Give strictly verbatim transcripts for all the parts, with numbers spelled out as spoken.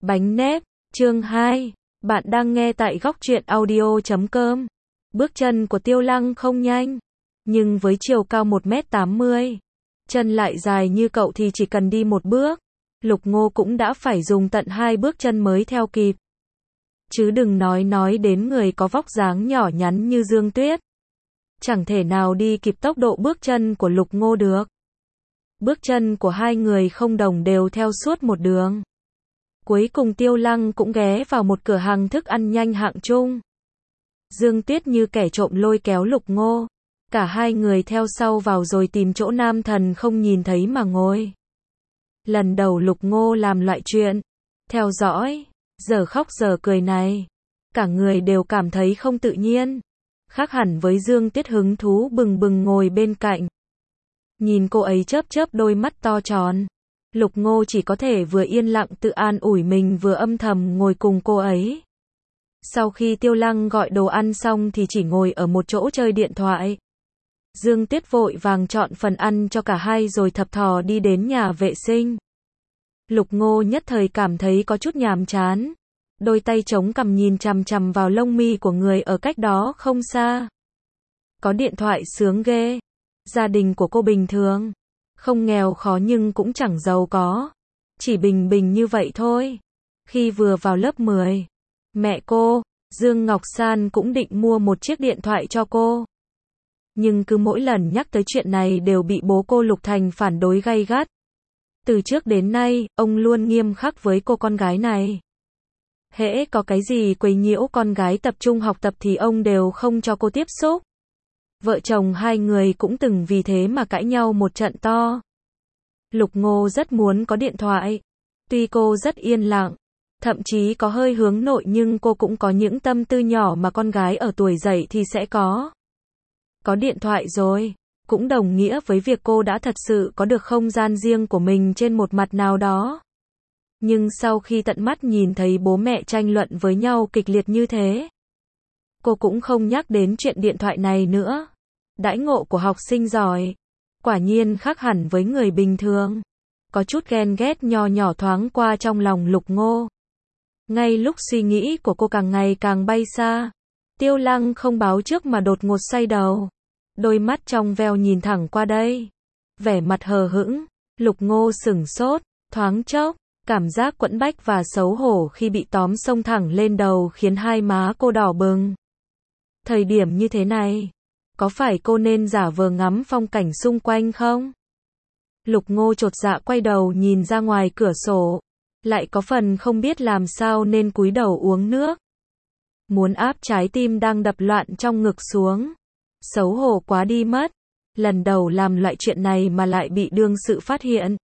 Bánh nếp, chương hai. Bạn đang nghe tại góc truyện audio chấm com. Bước chân của Tiêu Lăng không nhanh, nhưng với chiều cao một mét tám mươi, chân lại dài như cậu thì chỉ cần đi một bước, Lục Ngô cũng đã phải dùng tận hai bước chân mới theo kịp. Chứ đừng nói nói đến người có vóc dáng nhỏ nhắn như Dương Tuyết. Chẳng thể nào đi kịp tốc độ bước chân của Lục Ngô được. Bước chân của hai người không đồng đều theo suốt một đường. Cuối cùng Tiêu Lăng cũng ghé vào một cửa hàng thức ăn nhanh hạng trung. Dương Tuyết như kẻ trộm lôi kéo Lục Ngô. Cả hai người theo sau vào rồi tìm chỗ nam thần không nhìn thấy mà ngồi. Lần đầu Lục Ngô làm loại chuyện theo dõi, giờ khóc giờ cười này. Cả người đều cảm thấy không tự nhiên. Khác hẳn với Dương Tuyết hứng thú bừng bừng ngồi bên cạnh. Nhìn cô ấy chớp chớp đôi mắt to tròn. Lục Ngô chỉ có thể vừa yên lặng tự an ủi mình vừa âm thầm ngồi cùng cô ấy. Sau khi Tiêu Lăng gọi đồ ăn xong thì chỉ ngồi ở một chỗ chơi điện thoại. Dương Tuyết vội vàng chọn phần ăn cho cả hai rồi thập thò đi đến nhà vệ sinh. Lục Ngô nhất thời cảm thấy có chút nhàm chán. Đôi tay chống cằm nhìn chằm chằm vào lông mi của người ở cách đó không xa. Có điện thoại sướng ghê. Gia đình của cô bình thường. Không nghèo khó nhưng cũng chẳng giàu có. Chỉ bình bình như vậy thôi. Khi vừa vào lớp mười, mẹ cô, Dương Ngọc San cũng định mua một chiếc điện thoại cho cô. Nhưng cứ mỗi lần nhắc tới chuyện này đều bị bố cô Lục Thành phản đối gay gắt. Từ trước đến nay, ông luôn nghiêm khắc với cô con gái này. Hễ có cái gì quấy nhiễu con gái tập trung học tập thì ông đều không cho cô tiếp xúc. Vợ chồng hai người cũng từng vì thế mà cãi nhau một trận to. Lục Ngô rất muốn có điện thoại. Tuy cô rất yên lặng, thậm chí có hơi hướng nội nhưng cô cũng có những tâm tư nhỏ mà con gái ở tuổi dậy thì sẽ có. Có điện thoại rồi, cũng đồng nghĩa với việc cô đã thật sự có được không gian riêng của mình trên một mặt nào đó. Nhưng sau khi tận mắt nhìn thấy bố mẹ tranh luận với nhau kịch liệt như thế, cô cũng không nhắc đến chuyện điện thoại này nữa. Đãi ngộ của học sinh giỏi, quả nhiên khác hẳn với người bình thường. Có chút ghen ghét nho nhỏ thoáng qua trong lòng Lục Ngô. Ngay lúc suy nghĩ của cô càng ngày càng bay xa, Tiêu Lăng không báo trước mà đột ngột xoay đầu. Đôi mắt trong veo nhìn thẳng qua đây. Vẻ mặt hờ hững, Lục Ngô sửng sốt, thoáng chốc, cảm giác quẫn bách và xấu hổ khi bị tóm xông thẳng lên đầu khiến hai má cô đỏ bừng. Thời điểm như thế này, có phải cô nên giả vờ ngắm phong cảnh xung quanh không? Lục Ngô chột dạ quay đầu nhìn ra ngoài cửa sổ, lại có phần không biết làm sao nên cúi đầu uống nước. Muốn áp trái tim đang đập loạn trong ngực xuống. Xấu hổ quá đi mất. Lần đầu làm loại chuyện này mà lại bị đương sự phát hiện.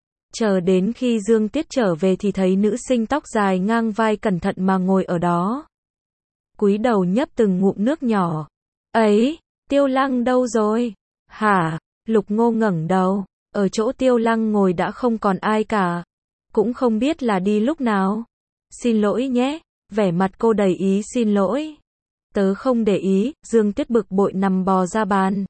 Chờ đến khi Dương Tuyết trở về thì thấy nữ sinh tóc dài ngang vai cẩn thận mà ngồi ở đó. Cúi đầu nhấp từng ngụm nước nhỏ. Ấy, Tiêu Lăng đâu rồi? Hả? Lục Ngô ngẩng đầu. Ở chỗ Tiêu Lăng ngồi đã không còn ai cả. Cũng không biết là đi lúc nào. Xin lỗi nhé. Vẻ mặt cô đầy ý xin lỗi. Tớ không để ý. Dương Tuyết bực bội nằm bò ra bàn.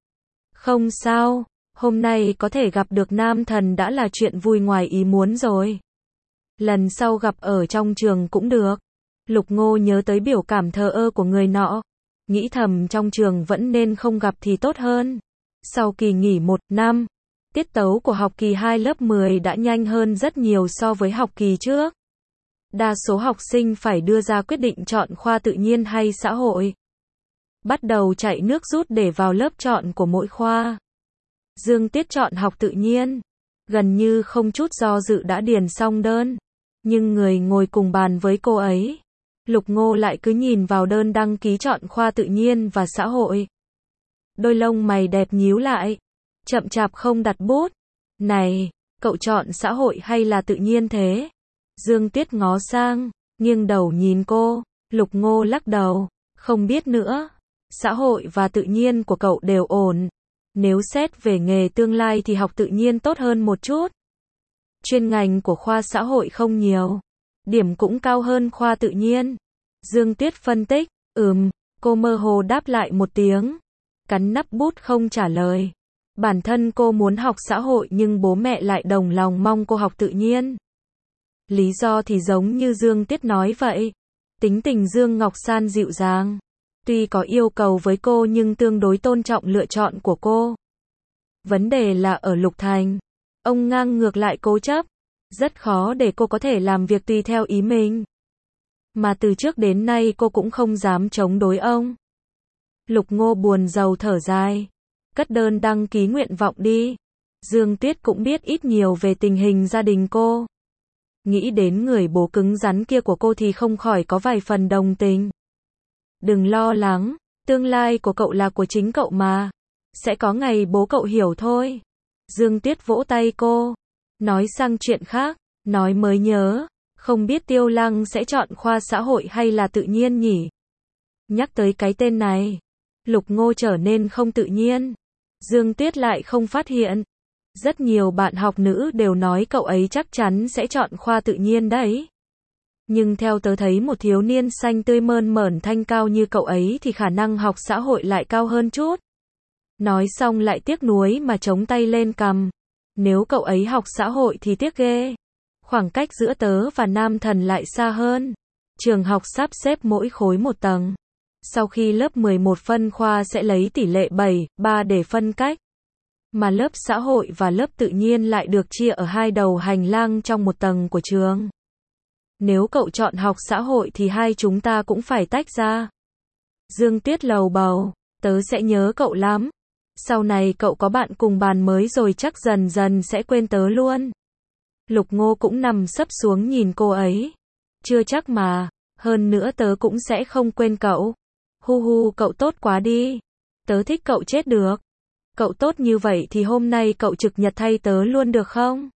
Không sao. Hôm nay có thể gặp được nam thần đã là chuyện vui ngoài ý muốn rồi. Lần sau gặp ở trong trường cũng được. Lục Ngô nhớ tới biểu cảm thờ ơ của người nọ. Nghĩ thầm trong trường vẫn nên không gặp thì tốt hơn. Sau kỳ nghỉ một năm, tiết tấu của học kỳ hai lớp mười đã nhanh hơn rất nhiều so với học kỳ trước. Đa số học sinh phải đưa ra quyết định chọn khoa tự nhiên hay xã hội. Bắt đầu chạy nước rút để vào lớp chọn của mỗi khoa. Dương Tuyết chọn học tự nhiên. Gần như không chút do dự đã điền xong đơn. Nhưng người ngồi cùng bàn với cô ấy, Lục Ngô lại cứ nhìn vào đơn đăng ký chọn khoa tự nhiên và xã hội. Đôi lông mày đẹp nhíu lại. Chậm chạp không đặt bút. Này, cậu chọn xã hội hay là tự nhiên thế? Dương Tuyết ngó sang, nghiêng đầu nhìn cô. Lục Ngô lắc đầu. Không biết nữa. Xã hội và tự nhiên của cậu đều ổn. Nếu xét về nghề tương lai thì học tự nhiên tốt hơn một chút. Chuyên ngành của khoa xã hội không nhiều. Điểm cũng cao hơn khoa tự nhiên. Dương Tuyết phân tích. Ừm, cô mơ hồ đáp lại một tiếng. Cắn nắp bút không trả lời. Bản thân cô muốn học xã hội nhưng bố mẹ lại đồng lòng mong cô học tự nhiên. Lý do thì giống như Dương Tuyết nói vậy. Tính tình Dương Ngọc San dịu dàng. Tuy có yêu cầu với cô nhưng tương đối tôn trọng lựa chọn của cô. Vấn đề là ở Lục Thành. Ông ngang ngược lại cố chấp. Rất khó để cô có thể làm việc tùy theo ý mình. Mà từ trước đến nay cô cũng không dám chống đối ông. Lục Ngô buồn rầu thở dài. Cất đơn đăng ký nguyện vọng đi. Dương Tuyết cũng biết ít nhiều về tình hình gia đình cô. Nghĩ đến người bố cứng rắn kia của cô thì không khỏi có vài phần đồng tình. Đừng lo lắng, tương lai của cậu là của chính cậu mà. Sẽ có ngày bố cậu hiểu thôi. Dương Tuyết vỗ tay cô. Nói sang chuyện khác, nói mới nhớ. Không biết Tiêu Lăng sẽ chọn khoa xã hội hay là tự nhiên nhỉ? Nhắc tới cái tên này, Lục Ngô trở nên không tự nhiên. Dương Tuyết lại không phát hiện. Rất nhiều bạn học nữ đều nói cậu ấy chắc chắn sẽ chọn khoa tự nhiên đấy. Nhưng theo tớ thấy một thiếu niên xanh tươi mơn mởn thanh cao như cậu ấy thì khả năng học xã hội lại cao hơn chút. Nói xong lại tiếc nuối mà chống tay lên cằm. Nếu cậu ấy học xã hội thì tiếc ghê. Khoảng cách giữa tớ và Nam Thần lại xa hơn. Trường học sắp xếp mỗi khối một tầng. Sau khi lớp mười một phân khoa sẽ lấy tỷ lệ bảy ba để phân cách. Mà lớp xã hội và lớp tự nhiên lại được chia ở hai đầu hành lang trong một tầng của trường. Nếu cậu chọn học xã hội thì hai chúng ta cũng phải tách ra. Dương Tuyết lầu bầu, tớ sẽ nhớ cậu lắm. Sau này cậu có bạn cùng bàn mới rồi chắc dần dần sẽ quên tớ luôn. Lục Ngô cũng nằm sấp xuống nhìn cô ấy. Chưa chắc mà, hơn nữa tớ cũng sẽ không quên cậu. Hu hu, cậu tốt quá đi. Tớ thích cậu chết được. Cậu tốt như vậy thì hôm nay cậu trực nhật thay tớ luôn được không?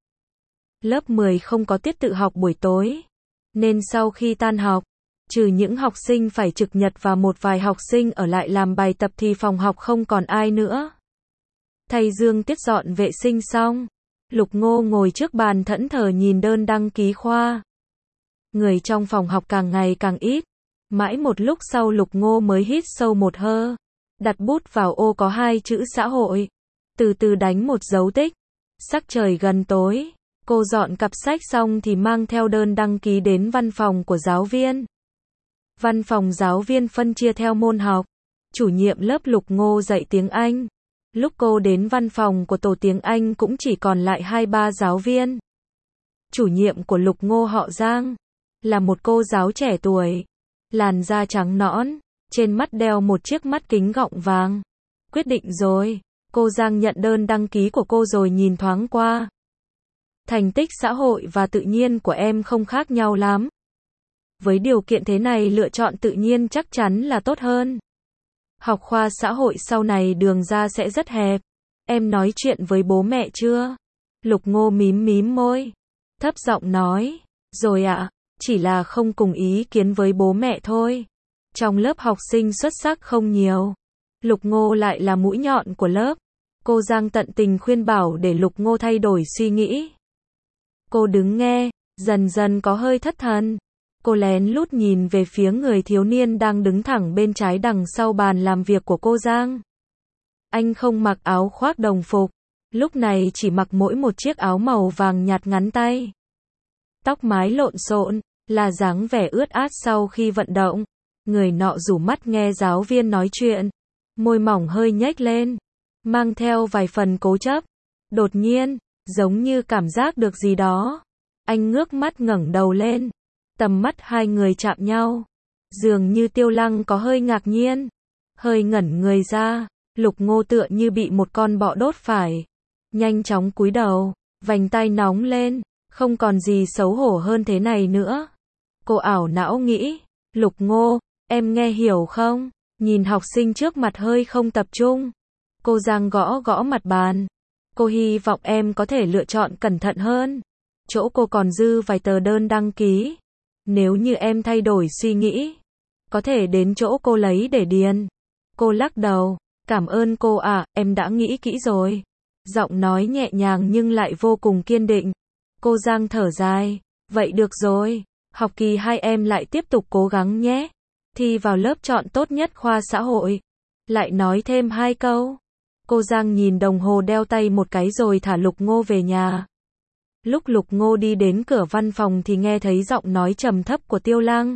Lớp mười không có tiết tự học buổi tối. Nên sau khi tan học, trừ những học sinh phải trực nhật và một vài học sinh ở lại làm bài tập thì phòng học không còn ai nữa. Thầy Dương Tuyết dọn vệ sinh xong. Lục Ngô ngồi trước bàn thẫn thờ nhìn đơn đăng ký khoa. Người trong phòng học càng ngày càng ít. Mãi một lúc sau Lục Ngô mới hít sâu một hơi. Đặt bút vào ô có hai chữ xã hội. Từ từ đánh một dấu tích. Sắc trời gần tối. Cô dọn cặp sách xong thì mang theo đơn đăng ký đến văn phòng của giáo viên. Văn phòng giáo viên phân chia theo môn học. Chủ nhiệm lớp Lục Ngô dạy tiếng Anh. Lúc cô đến văn phòng của tổ tiếng Anh cũng chỉ còn lại hai ba giáo viên. Chủ nhiệm của Lục Ngô họ Giang. Là một cô giáo trẻ tuổi. Làn da trắng nõn. Trên mắt đeo một chiếc mắt kính gọng vàng. Quyết định rồi. Cô Giang nhận đơn đăng ký của cô rồi nhìn thoáng qua. Thành tích xã hội và tự nhiên của em không khác nhau lắm. Với điều kiện thế này lựa chọn tự nhiên chắc chắn là tốt hơn. Học khoa xã hội sau này đường ra sẽ rất hẹp. Em nói chuyện với bố mẹ chưa? Lục Ngô mím mím môi. Thấp giọng nói. Rồi ạ, chỉ là không cùng ý kiến với bố mẹ thôi. Trong lớp học sinh xuất sắc không nhiều. Lục Ngô lại là mũi nhọn của lớp. Cô Giang tận tình khuyên bảo để Lục Ngô thay đổi suy nghĩ. Cô đứng nghe, dần dần có hơi thất thần. Cô lén lút nhìn về phía người thiếu niên đang đứng thẳng bên trái đằng sau bàn làm việc của cô Giang. Anh không mặc áo khoác đồng phục. Lúc này chỉ mặc mỗi một chiếc áo màu vàng nhạt ngắn tay. Tóc mái lộn xộn, là dáng vẻ ướt át sau khi vận động. Người nọ rủ mắt nghe giáo viên nói chuyện. Môi mỏng hơi nhếch lên. Mang theo vài phần cố chấp. Đột nhiên, giống như cảm giác được gì đó. Anh ngước mắt ngẩng đầu lên. Tầm mắt hai người chạm nhau. Dường như Tiêu Lăng có hơi ngạc nhiên. Hơi ngẩn người ra. Lục Ngô tựa như bị một con bọ đốt phải. Nhanh chóng cúi đầu. Vành tai nóng lên. Không còn gì xấu hổ hơn thế này nữa. Cô ảo não nghĩ. Lục Ngô, em nghe hiểu không? Nhìn học sinh trước mặt hơi không tập trung. Cô Giang gõ gõ mặt bàn. Cô hy vọng em có thể lựa chọn cẩn thận hơn. Chỗ cô còn dư vài tờ đơn đăng ký. Nếu như em thay đổi suy nghĩ, có thể đến chỗ cô lấy để điền. Cô lắc đầu. Cảm ơn cô ạ, em đã nghĩ kỹ rồi. Giọng nói nhẹ nhàng nhưng lại vô cùng kiên định. Cô Giang thở dài. Vậy được rồi. Học kỳ hai em lại tiếp tục cố gắng nhé. Thi vào lớp chọn tốt nhất khoa xã hội. Lại nói thêm hai câu. Cô Giang nhìn đồng hồ đeo tay một cái rồi thả Lục Ngô về nhà. Lúc Lục Ngô đi đến cửa văn phòng thì nghe thấy giọng nói trầm thấp của Tiêu Lăng.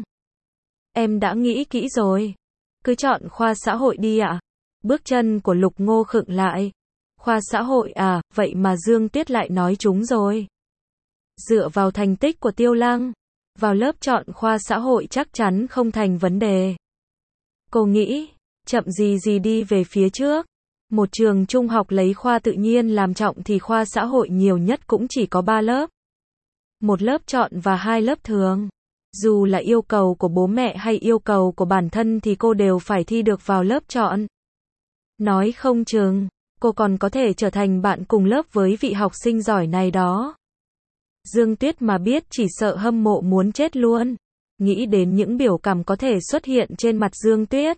Em đã nghĩ kỹ rồi. Cứ chọn khoa xã hội đi ạ. Bước chân của Lục Ngô khựng lại. Khoa xã hội à, vậy mà Dương Tuyết lại nói trúng rồi. Dựa vào thành tích của Tiêu Lăng, vào lớp chọn khoa xã hội chắc chắn không thành vấn đề. Cô nghĩ, chậm gì gì đi về phía trước. Một trường trung học lấy khoa tự nhiên làm trọng thì khoa xã hội nhiều nhất cũng chỉ có ba lớp. Một lớp chọn và hai lớp thường. Dù là yêu cầu của bố mẹ hay yêu cầu của bản thân thì cô đều phải thi được vào lớp chọn. Nói không chừng, cô còn có thể trở thành bạn cùng lớp với vị học sinh giỏi này đó. Dương Tuyết mà biết chỉ sợ hâm mộ muốn chết luôn. Nghĩ đến những biểu cảm có thể xuất hiện trên mặt Dương Tuyết.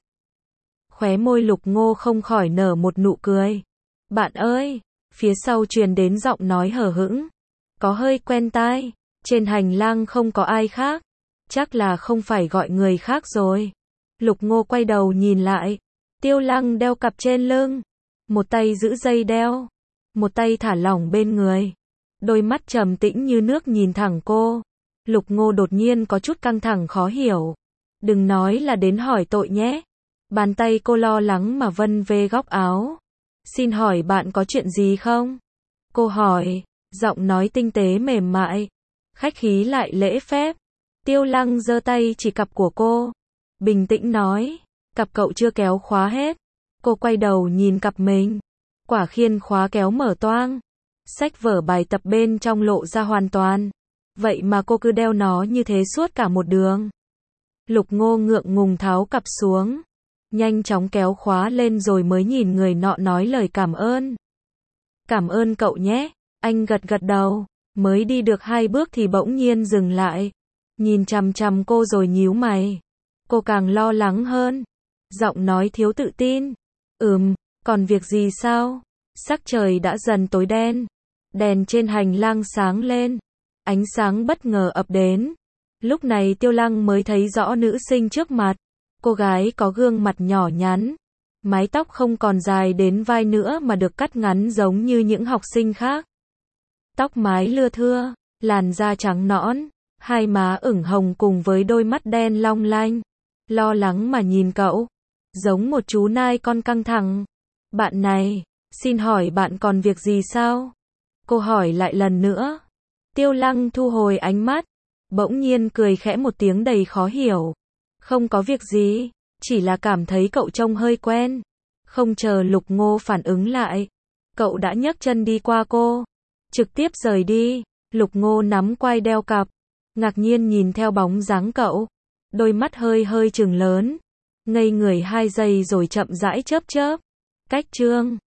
Khóe môi Lục Ngô không khỏi nở một nụ cười. Bạn ơi, phía sau truyền đến giọng nói hờ hững. Có hơi quen tai, trên hành lang không có ai khác. Chắc là không phải gọi người khác rồi. Lục Ngô quay đầu nhìn lại. Tiêu Lăng đeo cặp trên lưng. Một tay giữ dây đeo. Một tay thả lỏng bên người. Đôi mắt trầm tĩnh như nước nhìn thẳng cô. Lục Ngô đột nhiên có chút căng thẳng khó hiểu. Đừng nói là đến hỏi tội nhé. Bàn tay cô lo lắng mà vân về góc áo. Xin hỏi bạn có chuyện gì không? Cô hỏi, giọng nói tinh tế mềm mại. Khách khí lại lễ phép. Tiêu Lăng giơ tay chỉ cặp của cô. Bình tĩnh nói, cặp cậu chưa kéo khóa hết. Cô quay đầu nhìn cặp mình. Quả khiên khóa kéo mở toang. Sách vở bài tập bên trong lộ ra hoàn toàn. Vậy mà cô cứ đeo nó như thế suốt cả một đường. Lục Ngô ngượng ngùng tháo cặp xuống. Nhanh chóng kéo khóa lên rồi mới nhìn người nọ nói lời cảm ơn. Cảm ơn cậu nhé. Anh gật gật đầu. Mới đi được hai bước thì bỗng nhiên dừng lại. Nhìn chằm chằm cô rồi nhíu mày. Cô càng lo lắng hơn. Giọng nói thiếu tự tin. Ừm, còn việc gì sao? Sắc trời đã dần tối đen. Đèn trên hành lang sáng lên. Ánh sáng bất ngờ ập đến. Lúc này Tiêu Lăng mới thấy rõ nữ sinh trước mặt. Cô gái có gương mặt nhỏ nhắn. Mái tóc không còn dài đến vai nữa mà được cắt ngắn giống như những học sinh khác. Tóc mái lưa thưa, làn da trắng nõn, hai má ửng hồng cùng với đôi mắt đen long lanh. Lo lắng mà nhìn cậu. Giống một chú nai con căng thẳng. Bạn này, xin hỏi bạn còn việc gì sao? Cô hỏi lại lần nữa. Tiêu Lăng thu hồi ánh mắt. Bỗng nhiên cười khẽ một tiếng đầy khó hiểu. Không có việc gì, chỉ là cảm thấy cậu trông hơi quen. Không chờ Lục Ngô phản ứng lại. Cậu đã nhấc chân đi qua cô. Trực tiếp rời đi. Lục Ngô nắm quai đeo cặp. Ngạc nhiên nhìn theo bóng dáng cậu. Đôi mắt hơi hơi trừng lớn. Ngây người hai giây rồi chậm rãi chớp chớp. Cách chương